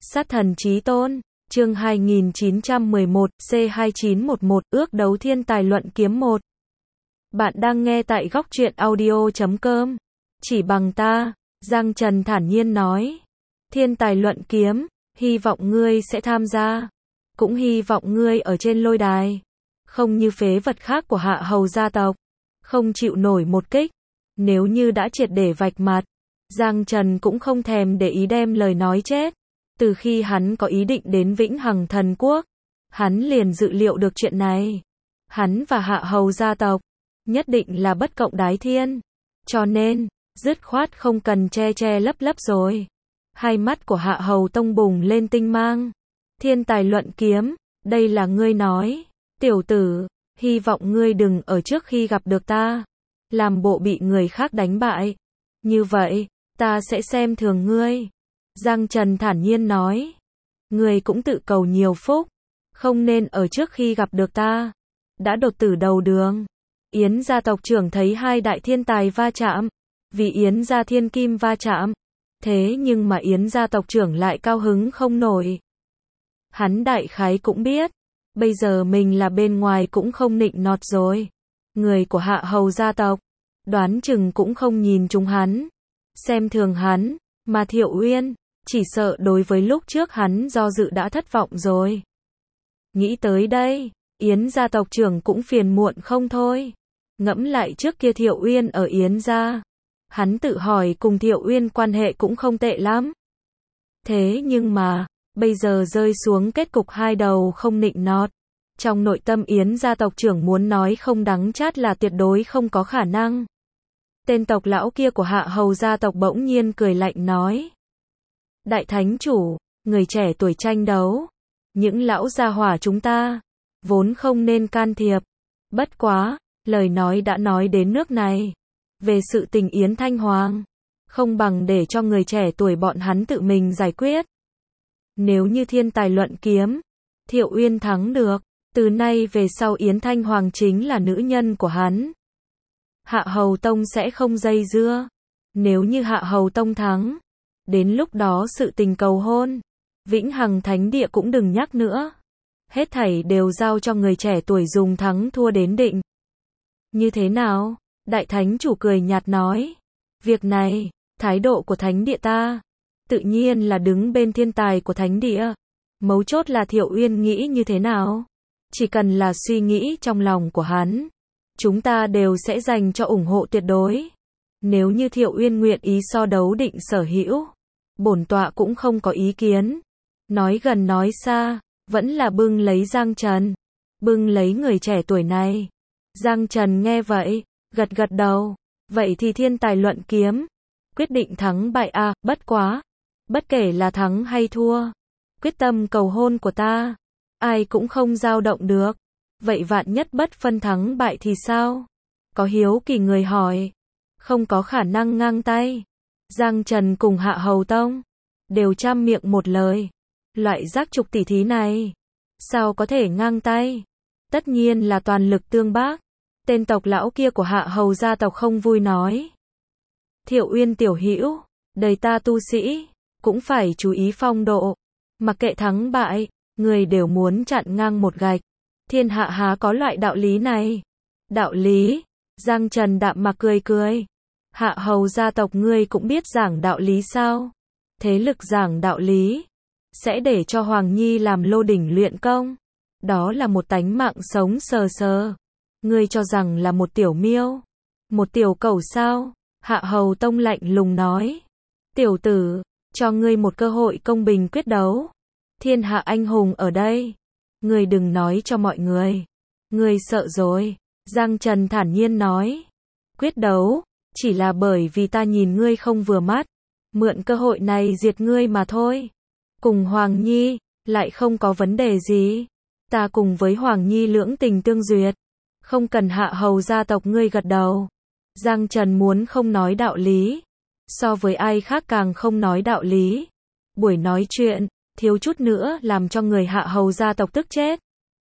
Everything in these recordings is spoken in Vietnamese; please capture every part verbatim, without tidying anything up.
Sát thần chí tôn, chương hai nghìn chín trăm mười một, C hai chín một một, ước đấu thiên tài luận kiếm một. Bạn đang nghe tại góc truyện audio chấm com. Chỉ bằng ta, Giang Trần thản nhiên nói. Thiên tài luận kiếm, hy vọng ngươi sẽ tham gia. Cũng hy vọng ngươi ở trên lôi đài. Không như phế vật khác của Hạ Hầu gia tộc. Không chịu nổi một kích. Nếu như đã triệt để vạch mặt, Giang Trần cũng không thèm để ý đem lời nói chết. Từ khi hắn có ý định đến Vĩnh Hằng Thần Quốc, hắn liền dự liệu được chuyện này. Hắn và Hạ Hầu gia tộc nhất định là bất cộng đái thiên. Cho nên, dứt khoát không cần che che lấp lấp rồi. Hai mắt của Hạ Hầu tông bùng lên tinh mang. Thiên tài luận kiếm, đây là ngươi nói. Tiểu tử, hy vọng ngươi đừng ở trước khi gặp được ta, làm bộ bị người khác đánh bại. Như vậy, ta sẽ xem thường ngươi. Giang Trần thản nhiên nói. Ngươi cũng tự cầu nhiều phúc. Không nên ở trước khi gặp được ta. Đã đột tử đầu đường. Yến gia tộc trưởng thấy hai đại thiên tài va chạm. Vì Yến gia thiên kim va chạm. Thế nhưng mà Yến gia tộc trưởng lại cao hứng không nổi. Hắn đại khái cũng biết. Bây giờ mình là bên ngoài cũng không nịnh nọt rồi. Người của Hạ Hầu gia tộc đoán chừng cũng không nhìn chúng hắn, xem thường hắn. Mà Thiệu Uyên, chỉ sợ đối với lúc trước hắn do dự đã thất vọng rồi. Nghĩ tới đây, Yến gia tộc trưởng cũng phiền muộn không thôi. Ngẫm lại trước kia Thiệu Uyên ở Yến gia, hắn tự hỏi cùng Thiệu Uyên quan hệ cũng không tệ lắm. Thế nhưng mà, bây giờ rơi xuống kết cục hai đầu không nịnh nọt. Trong nội tâm Yến gia tộc trưởng muốn nói không đắng chát là tuyệt đối không có khả năng. Tên tộc lão kia của Hạ Hầu gia tộc bỗng nhiên cười lạnh nói. Đại thánh chủ, người trẻ tuổi tranh đấu. Những lão gia hỏa chúng ta, vốn không nên can thiệp. Bất quá, lời nói đã nói đến nước này. Về sự tình Yến Thanh Hoàng, không bằng để cho người trẻ tuổi bọn hắn tự mình giải quyết. Nếu như thiên tài luận kiếm, Thiệu Uyên thắng được, từ nay về sau Yến Thanh Hoàng chính là nữ nhân của hắn. Hạ Hầu Tông sẽ không dây dưa. Nếu như Hạ Hầu Tông thắng, đến lúc đó sự tình cầu hôn, Vĩnh Hằng Thánh Địa cũng đừng nhắc nữa. Hết thảy đều giao cho người trẻ tuổi dùng thắng thua đến định. Như thế nào? Đại Thánh chủ cười nhạt nói. Việc này, thái độ của Thánh Địa ta, tự nhiên là đứng bên thiên tài của Thánh Địa. Mấu chốt là Thiệu Uyên nghĩ như thế nào? Chỉ cần là suy nghĩ trong lòng của hắn, chúng ta đều sẽ dành cho ủng hộ tuyệt đối. Nếu như Thiệu Uyên nguyện ý so đấu định sở hữu, bổn tọa cũng không có ý kiến. Nói gần nói xa, vẫn là bưng lấy Giang Trần. Bưng lấy người trẻ tuổi này. Giang Trần nghe vậy, gật gật đầu. Vậy thì thiên tài luận kiếm. Quyết định thắng bại à, bất quá. Bất kể là thắng hay thua. Quyết tâm cầu hôn của ta, ai cũng không dao động được. Vậy vạn nhất bất phân thắng bại thì sao? Có hiếu kỳ người hỏi. Không có khả năng ngang tay. Giang Trần cùng Hạ Hầu Tông đều trăm miệng một lời. Loại giác trục tỷ thí này, sao có thể ngang tay? Tất nhiên là toàn lực tương bác. Tên tộc lão kia của Hạ Hầu gia tộc không vui nói. Thiệu Uyên tiểu hữu, đời ta tu sĩ, cũng phải chú ý phong độ. Mặc kệ thắng bại, người đều muốn chặn ngang một gạch. Thiên hạ há có loại đạo lý này? Đạo lý? Giang Trần đạm mạc cười cười. Hạ Hầu gia tộc ngươi cũng biết giảng đạo lý sao? Thế lực giảng đạo lý, sẽ để cho Hoàng Nhi làm lô đỉnh luyện công. Đó là một tánh mạng sống sờ sờ. Ngươi cho rằng là một tiểu miêu, một tiểu cẩu sao? Hạ Hầu Tông lạnh lùng nói. Tiểu tử, cho ngươi một cơ hội công bình quyết đấu. Thiên hạ anh hùng ở đây. Ngươi đừng nói cho mọi người. Ngươi sợ rồi. Giang Trần thản nhiên nói. Quyết đấu, chỉ là bởi vì ta nhìn ngươi không vừa mắt. Mượn cơ hội này diệt ngươi mà thôi. Cùng Hoàng Nhi, lại không có vấn đề gì. Ta cùng với Hoàng Nhi lưỡng tình tương duyệt. Không cần Hạ Hầu gia tộc ngươi gật đầu. Giang Trần muốn không nói đạo lý. So với ai khác càng không nói đạo lý. Buổi nói chuyện, thiếu chút nữa làm cho người Hạ Hầu gia tộc tức chết.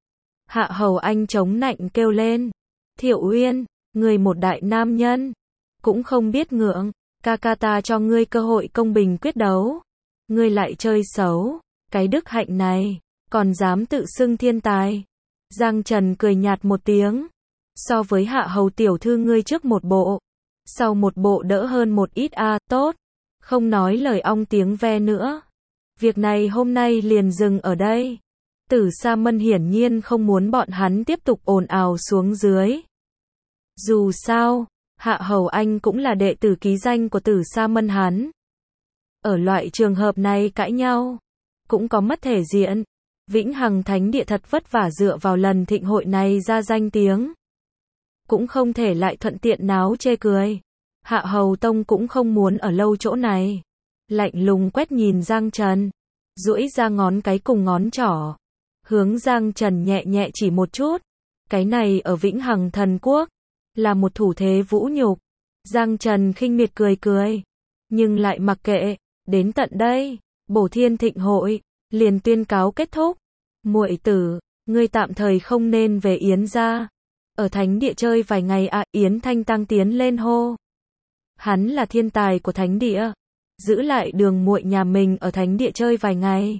Hạ Hầu Anh chống nạnh kêu lên. Thiệu Uyên, ngươi một đại nam nhân, cũng không biết ngượng. Ca ca ta cho ngươi cơ hội công bình quyết đấu, ngươi lại chơi xấu. Cái đức hạnh này, còn dám tự xưng thiên tài. Giang Trần cười nhạt một tiếng. So với Hạ Hầu tiểu thư ngươi trước một bộ, sau một bộ đỡ hơn một ít a, à, tốt. Không nói lời ong tiếng ve nữa. Việc này hôm nay liền dừng ở đây. Tử Sa Mân hiển nhiên không muốn bọn hắn tiếp tục ồn ào xuống dưới. Dù sao, Hạ Hầu Anh cũng là đệ tử ký danh của Tử Sa Mân hắn. Ở loại trường hợp này cãi nhau, cũng có mất thể diện. Vĩnh Hằng Thánh Địa thật vất vả dựa vào lần thịnh hội này ra danh tiếng. Cũng không thể lại thuận tiện náo chê cười. Hạ Hầu Tông cũng không muốn ở lâu chỗ này. Lạnh lùng quét nhìn Giang Trần, duỗi ra ngón cái cùng ngón trỏ, hướng Giang Trần nhẹ nhẹ chỉ một chút. Cái này ở Vĩnh Hằng Thần Quốc là một thủ thế vũ nhục. Giang Trần khinh miệt cười cười, nhưng lại mặc kệ. Đến tận đây, Bổ Thiên Thịnh hội liền tuyên cáo kết thúc. Muội tử, ngươi tạm thời không nên về Yến gia, ở Thánh Địa chơi vài ngày à. Yến Thanh Tăng tiến lên hô. Hắn là thiên tài của Thánh Địa, giữ lại Đường muội nhà mình ở Thánh Địa chơi vài ngày.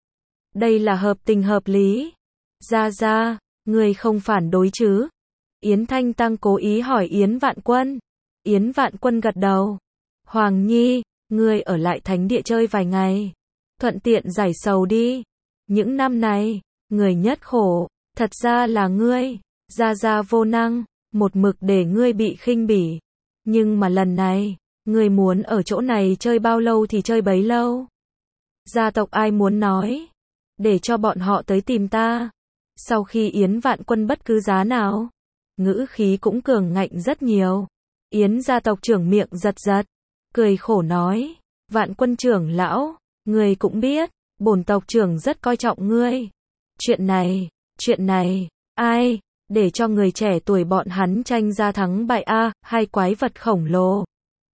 Đây là hợp tình hợp lý. Gia gia, ngươi không phản đối chứ? Yến Thanh Tăng cố ý hỏi Yến Vạn Quân. Yến Vạn Quân gật đầu. Hoàng Nhi, ngươi ở lại Thánh Địa chơi vài ngày, thuận tiện giải sầu đi. Những năm này, người nhất khổ, thật ra là ngươi. Gia gia vô năng, một mực để ngươi bị khinh bỉ. Nhưng mà lần này, ngươi muốn ở chỗ này chơi bao lâu thì chơi bấy lâu. Gia tộc ai muốn nói, để cho bọn họ tới tìm ta. Sau khi Yến Vạn Quân bất cứ giá nào, ngữ khí cũng cường ngạnh rất nhiều. Yến gia tộc trưởng miệng giật giật, cười khổ nói, Vạn Quân trưởng lão, ngươi cũng biết, bổn tộc trưởng rất coi trọng ngươi. Chuyện này, chuyện này, ai, để cho người trẻ tuổi bọn hắn tranh ra thắng bại a, hai quái vật khổng lồ.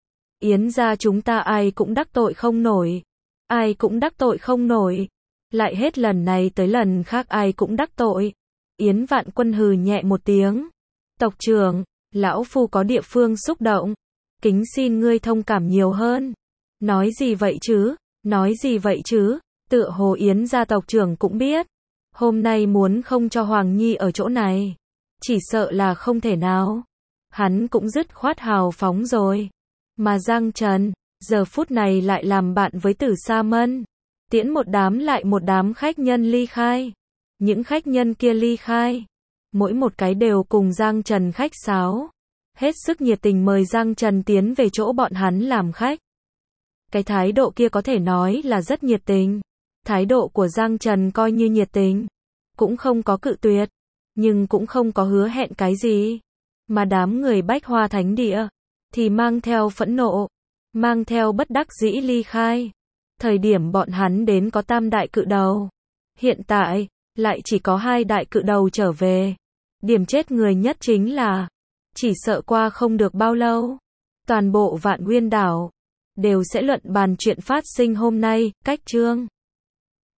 Yến gia chúng ta ai cũng đắc tội không nổi, ai cũng đắc tội không nổi. Lại hết lần này tới lần khác ai cũng đắc tội. Yến Vạn Quân hừ nhẹ một tiếng. Tộc trưởng, lão phu có địa phương xúc động, kính xin ngươi thông cảm nhiều hơn. Nói gì vậy chứ, nói gì vậy chứ, tựa hồ Yến gia tộc trưởng cũng biết. Hôm nay muốn không cho Hoàng Nhi ở chỗ này, chỉ sợ là không thể nào. Hắn cũng dứt khoát hào phóng rồi. Mà Giang Trần, giờ phút này lại làm bạn với Tử Sa Mân. Tiễn một đám lại một đám khách nhân ly khai. Những khách nhân kia ly khai, mỗi một cái đều cùng Giang Trần khách sáo. Hết sức nhiệt tình mời Giang Trần tiến về chỗ bọn hắn làm khách. Cái thái độ kia có thể nói là rất nhiệt tình. Thái độ của Giang Trần coi như nhiệt tình, cũng không có cự tuyệt, nhưng cũng không có hứa hẹn cái gì. Mà đám người Bách Hoa Thánh Địa thì mang theo phẫn nộ, mang theo bất đắc dĩ ly khai. Thời điểm bọn hắn đến có tam đại cự đầu, hiện tại lại chỉ có hai đại cự đầu trở về. Điểm chết người nhất chính là, chỉ sợ qua không được bao lâu, toàn bộ Vạn Nguyên đảo đều sẽ luận bàn chuyện phát sinh hôm nay. Cách chương